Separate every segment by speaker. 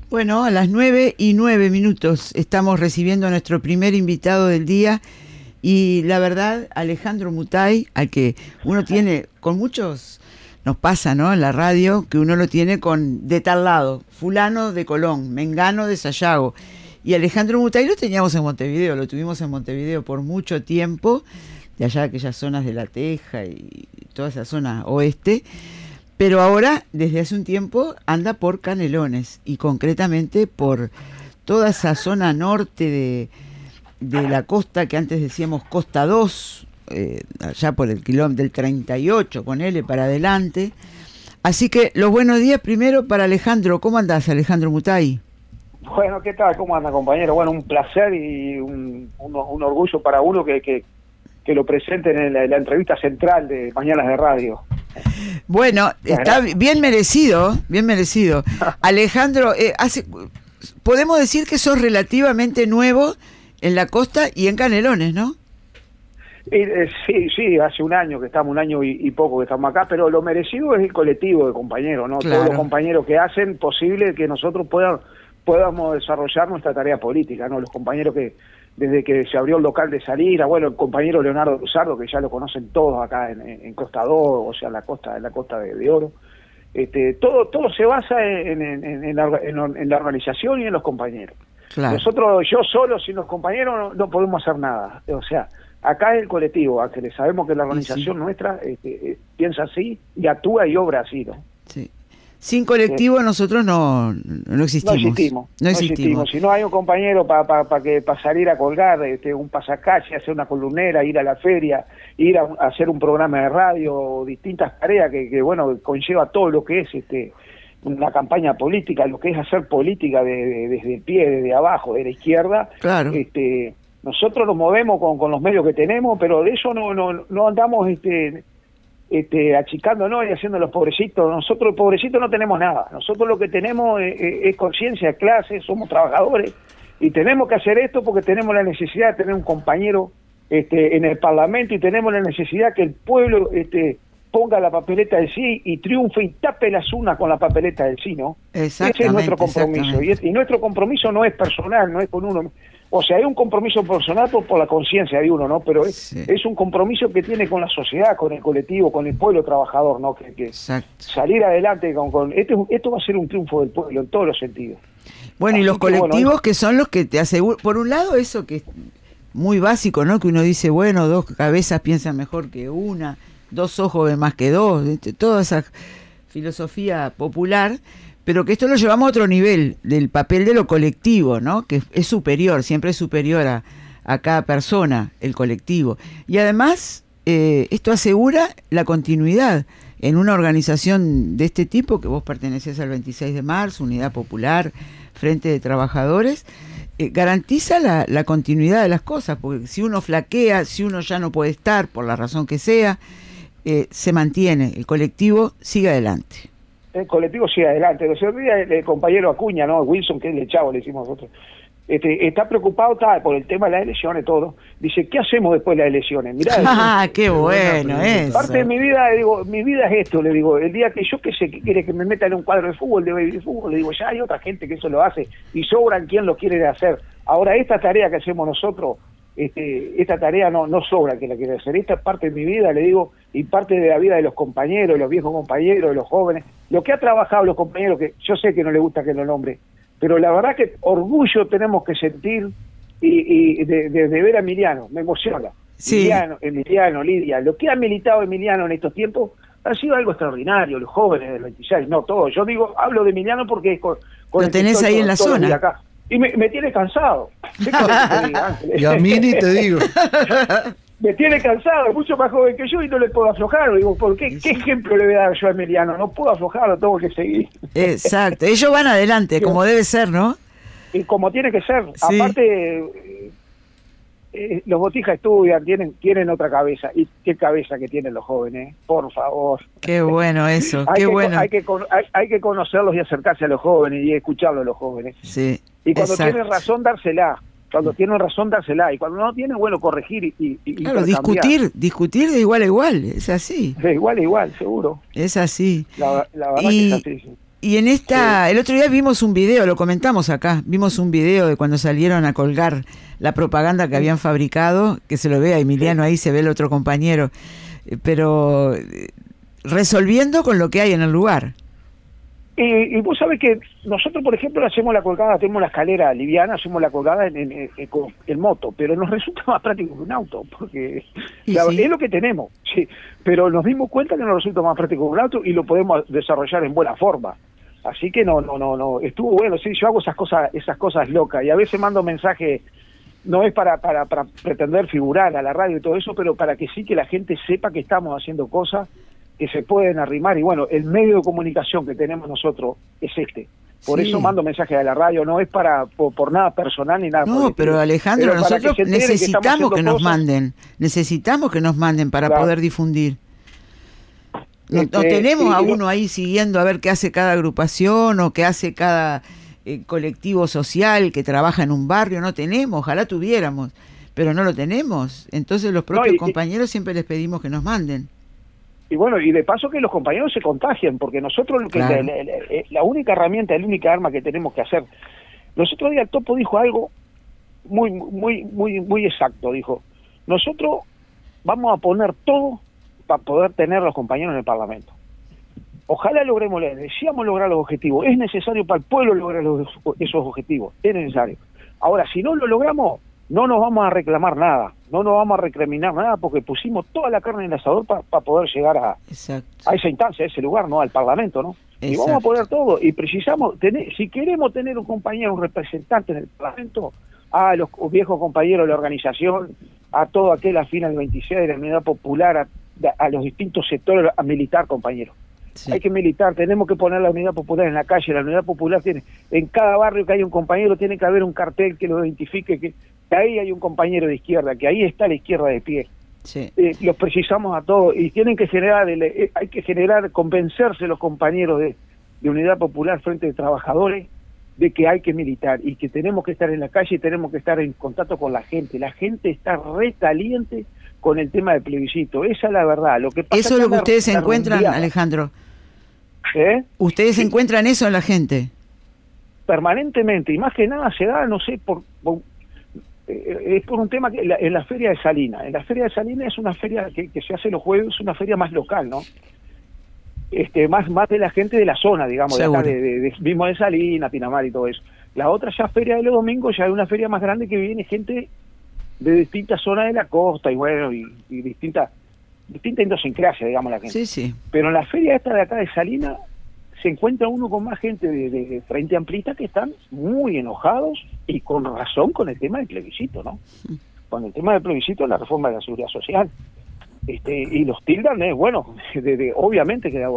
Speaker 1: Bueno, a las 9:09 estamos recibiendo a nuestro primer invitado del día y la verdad, Alejandro Mutai, al que uno tiene, con muchos nos pasa, ¿no? En la radio, que uno lo tiene de tal lado, fulano de Colón, mengano de Sayago. Y Alejandro Mutai lo teníamos en Montevideo, lo tuvimos en Montevideo por mucho tiempo, de allá de aquellas zonas de La Teja y toda esa zona oeste. Pero ahora, desde hace un tiempo, anda por Canelones y concretamente por toda esa zona norte de la costa, que antes decíamos Costa 2, allá por el kilómetro del 38, ponele para adelante. Así que los buenos días primero para Alejandro. ¿Cómo andás, Alejandro Mutai?
Speaker 2: Bueno, ¿qué tal? ¿Cómo anda, compañero? Bueno, un placer y un orgullo para uno que lo presenten en la entrevista central de Mañanas de Radio.
Speaker 1: Bueno, está bien merecido, bien merecido. Alejandro, podemos decir que sos relativamente nuevo en la costa y en Canelones, ¿no?
Speaker 2: Sí, hace un año que estamos, un año y poco que estamos acá, pero lo merecido es el colectivo de compañeros, ¿no? Claro. Todos los compañeros que hacen posible que nosotros podamos desarrollar nuestra tarea política, ¿no? Los compañeros que desde que se abrió el local de Salira, bueno, el compañero Leonardo Luzardo, que ya lo conocen todos acá en Costa 2, o sea, en la costa de Oro. Todo se basa en la organización y en los compañeros. Claro. Nosotros, yo solo, sin los compañeros, no podemos hacer nada. O sea, acá es el colectivo, Ángeles, sabemos que la organización nuestra piensa así y actúa y obra así, ¿no? Sí.
Speaker 1: Sin colectivo nosotros no existimos. No existimos.
Speaker 2: Si no hay un compañero para salir a colgar un pasacalle, hacer una columnera, ir a la feria, ir a hacer un programa de radio, distintas tareas que bueno, conlleva todo lo que es una campaña política, lo que es hacer política desde el pie, desde abajo, de la izquierda. Claro. Nosotros nos movemos con los medios que tenemos, pero de eso no andamos achicándonos y haciendo los pobrecitos. Nosotros los pobrecitos no tenemos nada. Nosotros lo que tenemos es conciencia, clase, somos trabajadores y tenemos que hacer esto porque tenemos la necesidad de tener un compañero en el Parlamento y tenemos la necesidad que el pueblo ponga la papeleta del sí y triunfe y tape las urnas con la papeleta del sí, ¿no? Ese es nuestro compromiso. Y nuestro compromiso no es personal, no es con uno. O sea, hay un compromiso personal por la conciencia de uno, ¿no? Pero es un compromiso que tiene con la sociedad, con el colectivo, con el pueblo trabajador, ¿no? Que salir adelante esto va a ser un triunfo del pueblo en todos los sentidos.
Speaker 1: Bueno, así y los colectivos que son los que te aseguran, por un lado eso que es muy básico, ¿no? Que uno dice, bueno, dos cabezas piensan mejor que una, dos ojos ven más que dos, toda esa filosofía popular. Pero que esto lo llevamos a otro nivel, del papel de lo colectivo, ¿no? Que es superior, siempre es superior a cada persona, el colectivo. Y además, esto asegura la continuidad en una organización de este tipo, que vos pertenecés al 26 de marzo, Unidad Popular, Frente de Trabajadores, garantiza la continuidad de las cosas, porque si uno flaquea, si uno ya no puede estar, por la razón que sea, se mantiene, el colectivo sigue adelante.
Speaker 2: El colectivo sigue adelante. El otro día el compañero Acuña, ¿no? Wilson, que es el Chavo, le decimos nosotros, está preocupado por el tema de las elecciones, todo. Dice, ¿qué hacemos después de las elecciones? Mirá,
Speaker 1: qué bueno eso.
Speaker 2: Parte de mi vida, digo, mi vida es esto, le digo, el día que yo que quiere que me metan en un cuadro de fútbol, de fútbol, le digo, ya hay otra gente que eso lo hace y sobran quien lo quiere hacer. Ahora, esta tarea que hacemos nosotros, esta tarea no sobra que la quiere hacer. Esta es parte de mi vida, le digo, y parte de la vida de los compañeros, de los viejos compañeros, de los jóvenes. Lo que ha trabajado los compañeros, que yo sé que no le gusta que lo nombre, pero la verdad que orgullo tenemos que sentir y de ver a Emiliano, me emociona. Sí. Emiliano, Lidia, lo que ha militado Emiliano en estos tiempos ha sido algo extraordinario, los jóvenes del 26, no todos. Yo hablo de Emiliano porque es con
Speaker 1: lo tenés ahí en la zona.
Speaker 2: Acá. Y me tiene cansado.
Speaker 3: Y a mí ni te digo.
Speaker 2: Me tiene cansado, es mucho más joven que yo y no le puedo aflojar. Digo, ¿por qué? ¿Qué ejemplo le voy a dar yo a Emiliano? No puedo aflojarlo, tengo que seguir.
Speaker 1: Exacto, ellos van adelante, como debe ser, ¿no?
Speaker 2: Y como tiene que ser. Sí. Aparte, los Botijas estudian, tienen otra cabeza. Y qué cabeza que tienen los jóvenes, por favor.
Speaker 1: Qué bueno eso, bueno.
Speaker 2: Hay que conocerlos y acercarse a los jóvenes y escucharlos a los jóvenes.
Speaker 1: Sí.
Speaker 2: Y cuando tienen razón, dársela. Cuando tienen razón, dársela. Y cuando no tienen, bueno, corregir y
Speaker 1: claro, discutir de igual a igual. Es así.
Speaker 2: De igual a igual, seguro.
Speaker 1: Es así.
Speaker 2: La verdad que es así.
Speaker 1: Y en el otro día vimos un video, lo comentamos acá, vimos un video de cuando salieron a colgar la propaganda que habían fabricado, que se lo ve a Emiliano ahí, se ve el otro compañero, pero resolviendo con lo que hay en el lugar.
Speaker 2: Y vos sabés que nosotros, por ejemplo, hacemos la colgada, tenemos la escalera liviana, hacemos la colgada en moto, pero nos resulta más práctico que un auto, porque
Speaker 1: sí.
Speaker 2: Es lo que tenemos, sí, pero nos dimos cuenta que nos resulta más práctico que un auto y lo podemos desarrollar en buena forma. Así que no, estuvo bueno, sí, yo hago esas cosas locas, y a veces mando mensajes, no es para pretender figurar a la radio y todo eso, pero para que sí que la gente sepa que estamos haciendo cosas que se pueden arrimar, y bueno, el medio de comunicación que tenemos nosotros es este. Por eso mando mensajes a la radio, no es por nada personal ni nada.
Speaker 1: No, pero Alejandro, pero nosotros necesitamos que nos manden para poder difundir. No tenemos a uno ahí siguiendo a ver qué hace cada agrupación o qué hace cada colectivo social que trabaja en un barrio, no tenemos, ojalá tuviéramos, pero no lo tenemos. Entonces los propios compañeros siempre les pedimos que nos manden.
Speaker 2: Y bueno, y de paso que los compañeros se contagien, porque nosotros claro. La única herramienta, la única arma que tenemos que hacer. Los otros días el Topo dijo algo muy exacto, dijo, nosotros vamos a poner todo para poder tener a los compañeros en el Parlamento. Ojalá logremos, deseamos lograr los objetivos, es necesario para el pueblo lograr esos objetivos, es necesario. Ahora, si no lo logramos, no nos vamos a reclamar nada, no nos vamos a recriminar nada, porque pusimos toda la carne en el asador para poder llegar a esa instancia, a ese lugar, ¿no? Al Parlamento, ¿no? Exacto. Y vamos a poner todo, y precisamos si queremos tener un compañero, un representante en el Parlamento, a los viejos compañeros de la organización, a todo aquel afín al 26 de la Unidad Popular, a los distintos sectores, a militar, compañeros. Sí. Hay que militar, tenemos que poner la Unidad Popular en la calle. La Unidad Popular tiene, en cada barrio que hay un compañero, tiene que haber un cartel que lo identifique, que ahí hay un compañero de izquierda, que ahí está la izquierda de pie. Sí. Los precisamos a todos, y tienen que convencerse los compañeros de Unidad Popular frente de trabajadores de que hay que militar y que tenemos que estar en la calle y tenemos que estar en contacto con la gente. La gente está re caliente con el tema del plebiscito, esa es la verdad. Lo que pasa
Speaker 1: eso es lo que ustedes encuentran, Alejandro. ¿Ustedes encuentran eso en la gente?
Speaker 2: Permanentemente, y más que nada se da, no sé, es por un tema que en la Feria de Salinas. En la Feria de Salinas es una feria que se hace los jueves, es una feria más local, ¿no? Más de la gente de la zona, digamos, de acá, mismo de Salinas, Pinamar y todo eso. La otra ya Feria de los Domingos, ya es una feria más grande que viene gente de distintas zonas de la costa, y bueno, y distinta idiosincrasia, digamos, la gente.
Speaker 1: Sí, sí.
Speaker 2: Pero en la feria esta de acá de Salinas se encuentra uno con más gente de Frente Amplista que están muy enojados, y con razón, con el tema del plebiscito, ¿no? Con el tema del plebiscito, la reforma de la seguridad social. Y los tildan, bueno, obviamente que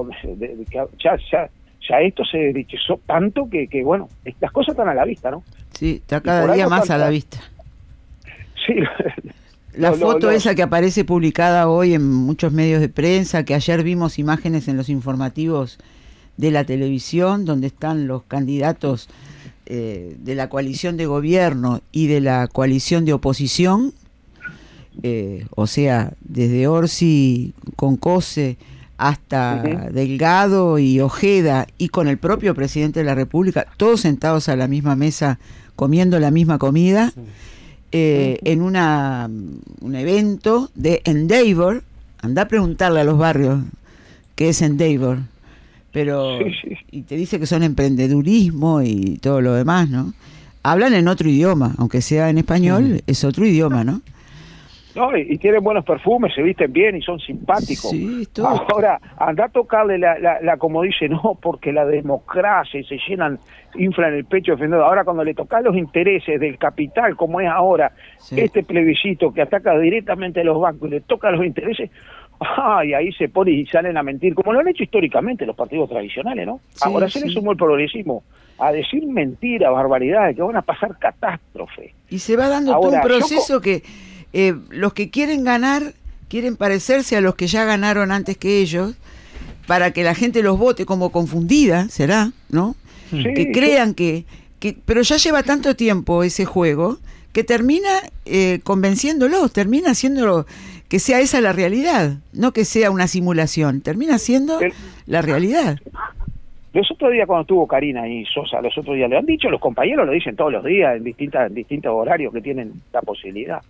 Speaker 2: ya esto se derechizó tanto que bueno, las cosas están a la vista, ¿no?
Speaker 1: Sí, está cada día más a la vista.
Speaker 2: Sí.
Speaker 1: La foto esa que aparece publicada hoy en muchos medios de prensa, que ayer vimos imágenes en los informativos de la televisión, donde están los candidatos de la coalición de gobierno y de la coalición de oposición, o sea, desde Orsi con Cose hasta Delgado y Ojeda, y con el propio presidente de la República, todos sentados a la misma mesa comiendo la misma comida, en un evento de Endeavor. Anda a preguntarle a los barrios qué es Endeavor, pero y te dice que son emprendedurismo y todo lo demás, ¿no? Hablan en otro idioma, aunque sea en español, es otro idioma, ¿no?
Speaker 2: No, y tienen buenos perfumes, se visten bien y son simpáticos.
Speaker 1: Sí,
Speaker 2: ahora, anda a tocarle la como dice, no, porque la democracia, y se inflan el pecho defendiendo. Ahora, cuando le tocan los intereses del capital, como es ahora, este plebiscito que ataca directamente a los bancos y le toca los intereses, y ahí se pone y salen a mentir, como lo han hecho históricamente los partidos tradicionales, ¿no? Sí, ahora se le sumó el progresismo a decir mentiras, barbaridades, que van a pasar catástrofes.
Speaker 1: Y se va dando todo un proceso que los que quieren ganar quieren parecerse a los que ya ganaron antes que ellos, para que la gente los vote como confundida, será, ¿no? Sí, que crean que pero ya lleva tanto tiempo ese juego que termina convenciéndolos, termina haciéndolo que sea esa la realidad, no que sea una simulación, termina siendo la realidad.
Speaker 2: Los otros días cuando estuvo Karina y Sosa, los otros días, le han dicho, los compañeros lo dicen todos los días, en distintos horarios que tienen la posibilidad.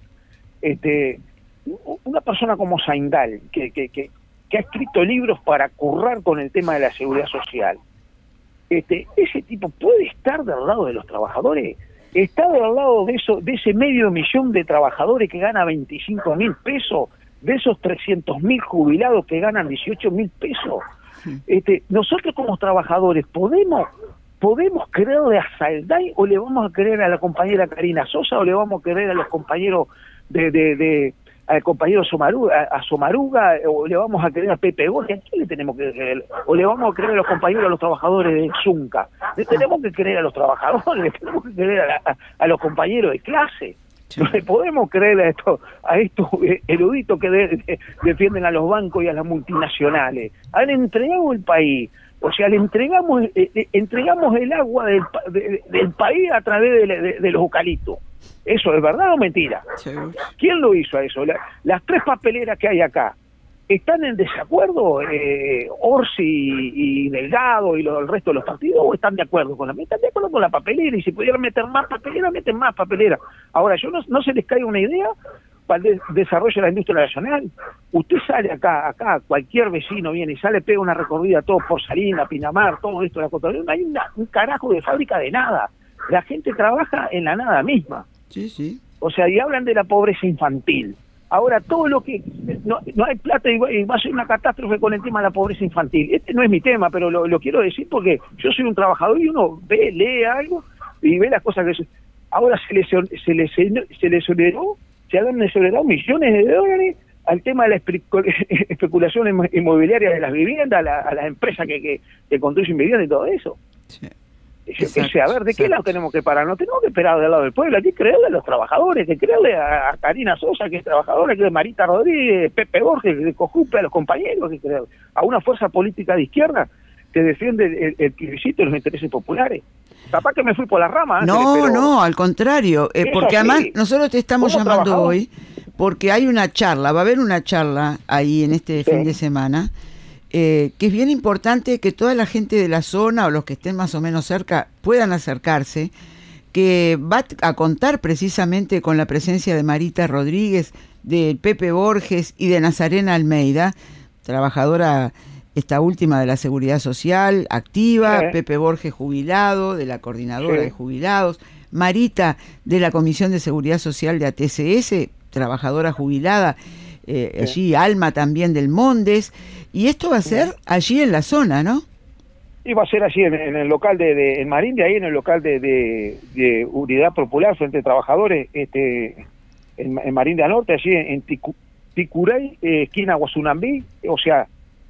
Speaker 2: Una persona como Saindal, que ha escrito libros para currar con el tema de la seguridad social, ese tipo puede estar del lado de los trabajadores, está del lado de ese 500.000 de trabajadores que gana 25.000 pesos, de esos 300.000 jubilados que ganan 18.000 pesos. Nosotros como trabajadores podemos creerle a Salday, o le vamos a creer a la compañera Karina Sosa, o le vamos a creer a los compañeros al compañero Somaruga, o le vamos a creer a Pepe Borges. ¿A quién le tenemos que creer? O le vamos a creer a los compañeros, a los trabajadores de Zunca. Le tenemos que creer a los trabajadores, le tenemos que creer a los compañeros de clase. No le podemos creer a estos eruditos que defienden a los bancos y a las multinacionales. Han entregado el país, o sea, le entregamos el agua del país a través de los eucaliptos. ¿Eso es verdad o mentira? Sí. ¿Quién lo hizo a eso? Las 3 papeleras que hay acá, ¿están en desacuerdo Orsi y Delgado y el resto de los partidos, o están de acuerdo con están de acuerdo con la papelera? Y si pudieran meter más papelera, meten más papelera. Ahora, yo no se les cae una idea para el desarrollo de la industria nacional. Usted sale acá, cualquier vecino viene y sale, pega una recorrida todo por Salinas, Pinamar, todo esto de la Costa. No hay un carajo de fábrica de nada. La gente trabaja en la nada misma.
Speaker 1: Sí.
Speaker 2: O sea, y hablan de la pobreza infantil. Ahora, todo lo que... No hay plata y va a ser una catástrofe con el tema de la pobreza infantil. Este no es mi tema, pero lo quiero decir porque yo soy un trabajador y uno lee algo y ve las cosas que... Ahora se le han exonerado millones de dólares al tema de la especulación inmobiliaria de las viviendas, a las empresas que construyen viviendas y todo eso. Sí. A ver, ¿de qué lado tenemos que parar? No tenemos que esperar del lado del pueblo, hay que creerle a los trabajadores, hay que creerle a Karina Sosa, que es trabajadora, que es Marita Rodríguez, Pepe Borges, de Cojupe, a los compañeros, hay que creerle a una fuerza política de izquierda que defiende el plebiscito y los intereses populares. Capaz que me fui por la rama.
Speaker 1: No, al contrario, porque además nosotros te estamos llamando hoy porque va a haber una charla ahí en este fin de semana, que es bien importante que toda la gente de la zona o los que estén más o menos cerca puedan acercarse, que va a contar precisamente con la presencia de Marita Rodríguez, de Pepe Borges y de Nazarena Almeida, trabajadora esta última de la Seguridad Social, activa, Pepe Borges jubilado, de la Coordinadora de Jubilados, Marita de la Comisión de Seguridad Social de ATCS, trabajadora jubilada, allí Alma también del Mondes, y esto va a ser allí en la zona, ¿no?
Speaker 2: Y va a ser allí en el local en Marín, de ahí en el local de Unidad Popular Frente de Trabajadores, en Marín de Norte, allí en Ticuray, esquina Guazunambí. O sea,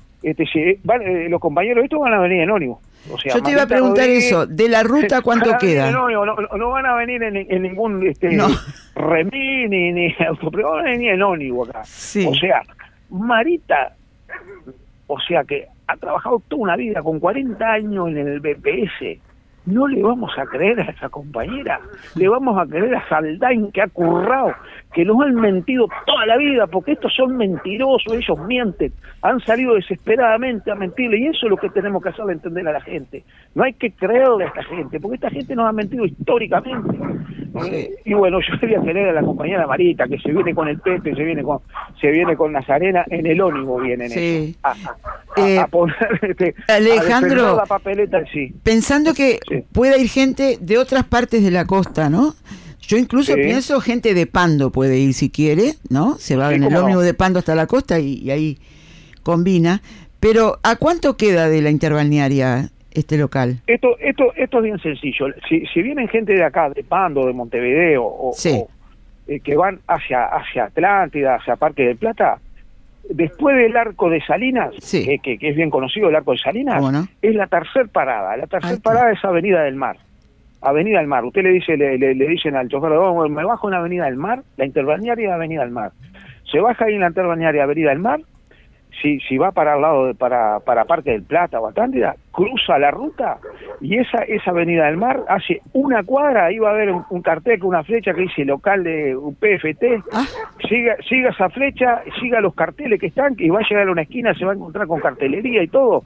Speaker 2: los compañeros estos van a venir en ónibus. O sea,
Speaker 1: yo te iba a preguntar eso, de la ruta, ¿cuánto queda?
Speaker 2: No van a venir en ningún remín ni autopro, van a venir en ónibus acá. Sí. O sea, Marita, o sea que ha trabajado toda una vida con 40 años en el BPS. No le vamos a creer a esa compañera, le vamos a creer a Saldain, que ha currado, que nos han mentido toda la vida, porque estos son mentirosos, ellos mienten, han salido desesperadamente a mentirle, y eso es lo que tenemos que hacerle entender a la gente. No hay que creerle a esta gente, porque esta gente nos ha mentido históricamente. Y bueno, yo quería creer a la compañera Marita, que se viene con el Pepe, se viene con Nazarena, en el ónibus vienen ellos, a poner
Speaker 1: Alejandro,
Speaker 2: a la papeleta,
Speaker 1: pensando que pueda ir gente de otras partes de la costa, ¿no? Yo incluso pienso gente de Pando puede ir si quiere, ¿no? Se va en el ómnibus de Pando hasta la costa y ahí combina. Pero ¿a cuánto queda de la interbalnearia este local?
Speaker 2: Esto es bien sencillo. Si vienen gente de acá, de Pando, de Montevideo, o que van hacia Atlántida, hacia Parque del Plata, después del Arco de Salinas, que es bien conocido el Arco de Salinas, es la tercer parada. La tercer parada es Avenida del Mar. Avenida del Mar. Usted le dicen al chofer, me bajo en Avenida del Mar, la interbalnearia de Avenida del Mar. Se baja ahí en la interbalnearia de Avenida del Mar, si va para el lado para Parque del Plata o Atlántida, cruza la ruta y esa Avenida del Mar hace una cuadra, ahí va a haber un cartel con una flecha que dice local de UPFT, siga esa flecha, siga los carteles que están, y va a llegar a una esquina, se va a encontrar con cartelería y todo.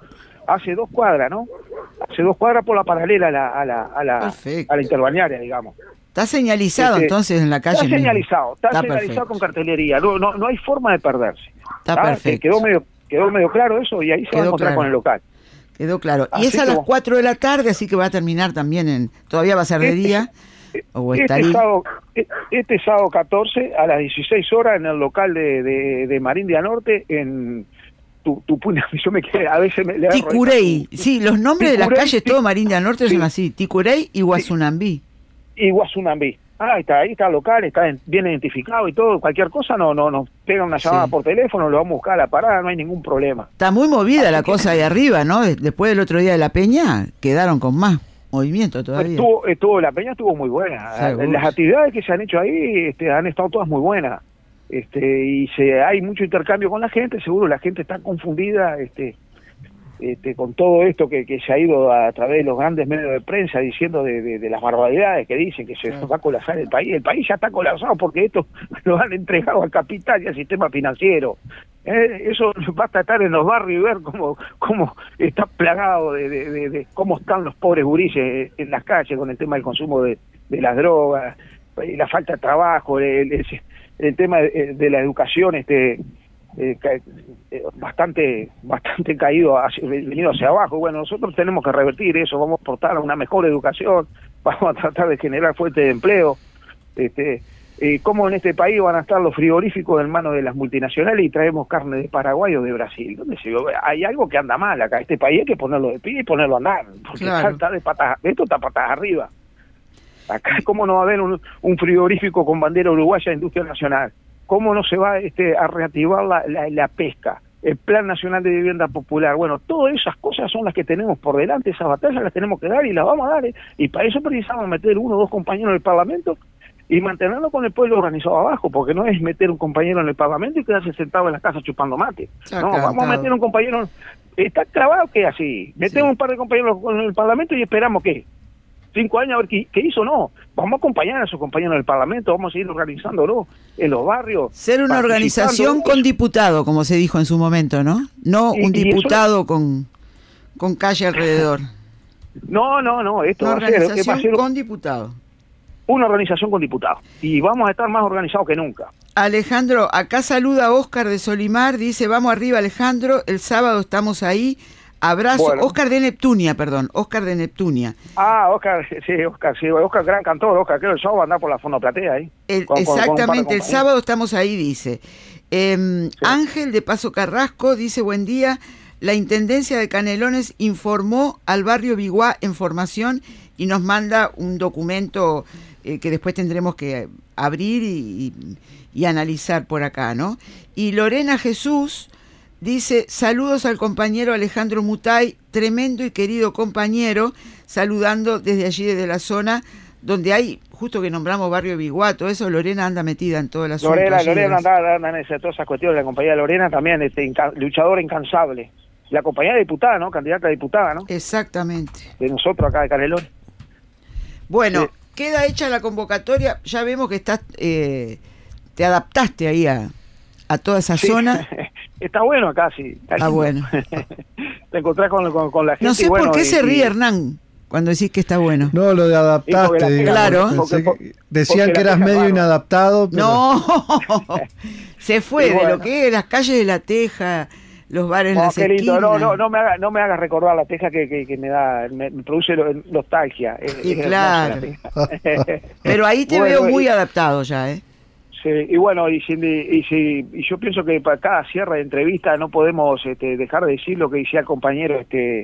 Speaker 2: hace 2 cuadras, ¿no? Hace 2 cuadras por la paralela a la interbalnearia, digamos.
Speaker 1: Está señalizado entonces en la calle.
Speaker 2: Está señalizado con cartelería, no hay forma de perderse.
Speaker 1: Está perfecto.
Speaker 2: Quedó medio claro eso y ahí se va a encontrar con el local.
Speaker 1: Quedó claro. Y es a las 4 de la tarde, así que va a terminar también todavía va a ser de día.
Speaker 2: Este sábado 14 a las 16 horas en el local de Marindia Norte en yo me quedé, a veces me le
Speaker 1: Ticurey. Sí, los nombres de las calles todo Marindia Norte son así, Ticurey y Guazunambí.
Speaker 2: Y Guazunambí. Ahí está el local, está bien identificado y todo, cualquier cosa nos pega una llamada por teléfono, lo vamos a buscar a la parada, no hay ningún problema. Está muy movida la cosa de arriba, ¿no? Después del otro día de la Peña, quedaron con más movimiento todavía. La Peña estuvo muy buena. Las actividades que se han hecho ahí han estado todas muy buenas. Y hay mucho intercambio con la gente, seguro la gente está confundida con todo esto que se ha ido a través de los grandes medios de prensa diciendo de las barbaridades que dicen que se va a colapsar el país ya está colapsado porque esto lo han entregado al capital y al sistema financiero. Eso basta estar en los barrios y ver cómo está plagado de cómo están los pobres gurises en las calles con el tema del consumo de las drogas, la falta de trabajo, el tema de la educación bastante caído, venido hacia abajo. Bueno, nosotros tenemos que revertir eso, vamos a aportar a una mejor educación, vamos a tratar de generar fuentes de empleo. ¿Cómo en este país van a estar los frigoríficos en manos de las multinacionales y traemos carne de Paraguay o de Brasil? Hay algo que anda mal acá, este país hay que ponerlo de pie y ponerlo a andar, porque esto está patas arriba. Acá, ¿cómo no va a haber un frigorífico con bandera uruguaya de industria nacional? ¿Cómo no se va a reactivar la pesca? El Plan Nacional de Vivienda Popular. Bueno, todas esas cosas son las que tenemos por delante, esas batallas las tenemos que dar y las vamos a dar. Y para eso precisamos meter 1 o 2 compañeros en el Parlamento y mantenerlo con el pueblo organizado abajo, porque no es meter un compañero en el Parlamento y quedarse sentado en la casa chupando mate. No, vamos a meter un compañero. Está clavado que así. Metemos un par de compañeros en el Parlamento y esperamos que 5 años a ver qué hizo. No, vamos a acompañar a esos compañeros del Parlamento, vamos a seguir organizándolo en los barrios.
Speaker 1: Ser una organización con diputado, como se dijo en su momento, ¿no? No un diputado con calle alrededor.
Speaker 2: No, esto
Speaker 1: va a ser con diputado.
Speaker 2: Una organización con diputados. Y vamos a estar más organizados que nunca.
Speaker 1: Alejandro, acá saluda a Óscar de Solimar, dice, vamos arriba Alejandro, el sábado estamos ahí. Abrazo, bueno. Óscar de Neptunia.
Speaker 2: Óscar, gran cantor, Óscar, creo que el sábado va a andar por la Fonoplatea ahí.
Speaker 1: Exactamente, el sábado estamos ahí, dice. Sí. Ángel de Paso Carrasco dice, buen día, la Intendencia de Canelones informó al barrio Biguá en formación y nos manda un documento que después tendremos que abrir y analizar por acá, ¿no? Y Lorena Jesús dice, saludos al compañero Alejandro Mutay, tremendo y querido compañero, saludando desde allí, desde la zona, donde hay, justo que nombramos Barrio Biguá, todo eso, Lorena anda metida en todo el asunto.
Speaker 2: Lorena anda en todas esas cuestiones, la compañera Lorena también, luchadora incansable. La compañera diputada, ¿no? Candidata a diputada, ¿no?
Speaker 1: Exactamente.
Speaker 2: De nosotros acá de Canelones.
Speaker 1: Bueno, queda hecha la convocatoria, ya vemos que estás, te adaptaste ahí a toda esa zona.
Speaker 2: Está bueno acá, sí.
Speaker 1: Está bueno.
Speaker 2: Te encontrás con la gente.
Speaker 1: No sé por qué se ríe Hernán cuando decís que está bueno.
Speaker 3: No, lo de adaptaste.
Speaker 1: Claro.
Speaker 3: Decían que eras medio inadaptado. Pero...
Speaker 1: No, se fue de lo que es las calles de La Teja, los bares, las esquinas.
Speaker 2: No me hagas recordar La Teja que me produce nostalgia.
Speaker 1: Y claro. Pero ahí te veo muy adaptado ya, ¿eh?
Speaker 2: Sí, y bueno, y yo pienso que para cada cierre de entrevista no podemos dejar de decir lo que decía el compañero,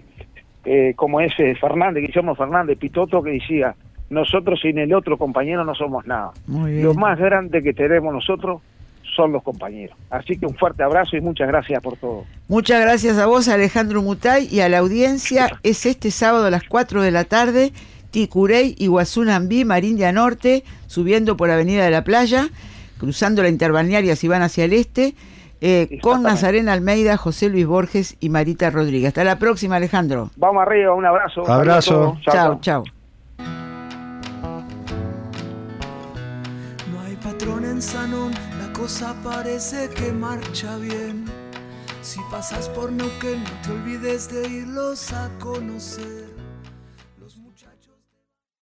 Speaker 2: como es Fernández, Guillermo Fernández Pitoto, que decía, nosotros sin el otro compañero no somos nada. Lo más grande que tenemos nosotros son los compañeros. Así que un fuerte abrazo y muchas gracias por todo.
Speaker 1: Muchas gracias a vos, Alejandro Mutay, y a la audiencia. Es este sábado a las 4 de la tarde, Ticurey, Iguazunambí, Marindia Norte, subiendo por Avenida de la Playa, cruzando la interbalnearia si van hacia el este, con Nazarena Almeida, José Luis Borges y Marita Rodríguez. Hasta la próxima, Alejandro.
Speaker 2: Vamos arriba, un abrazo.
Speaker 3: Abrazo.
Speaker 1: Chao.
Speaker 4: No hay patrón en Sanón, la cosa parece que marcha bien. Si pasas por Neuquén, no te olvides de irlos a conocer. Los muchachos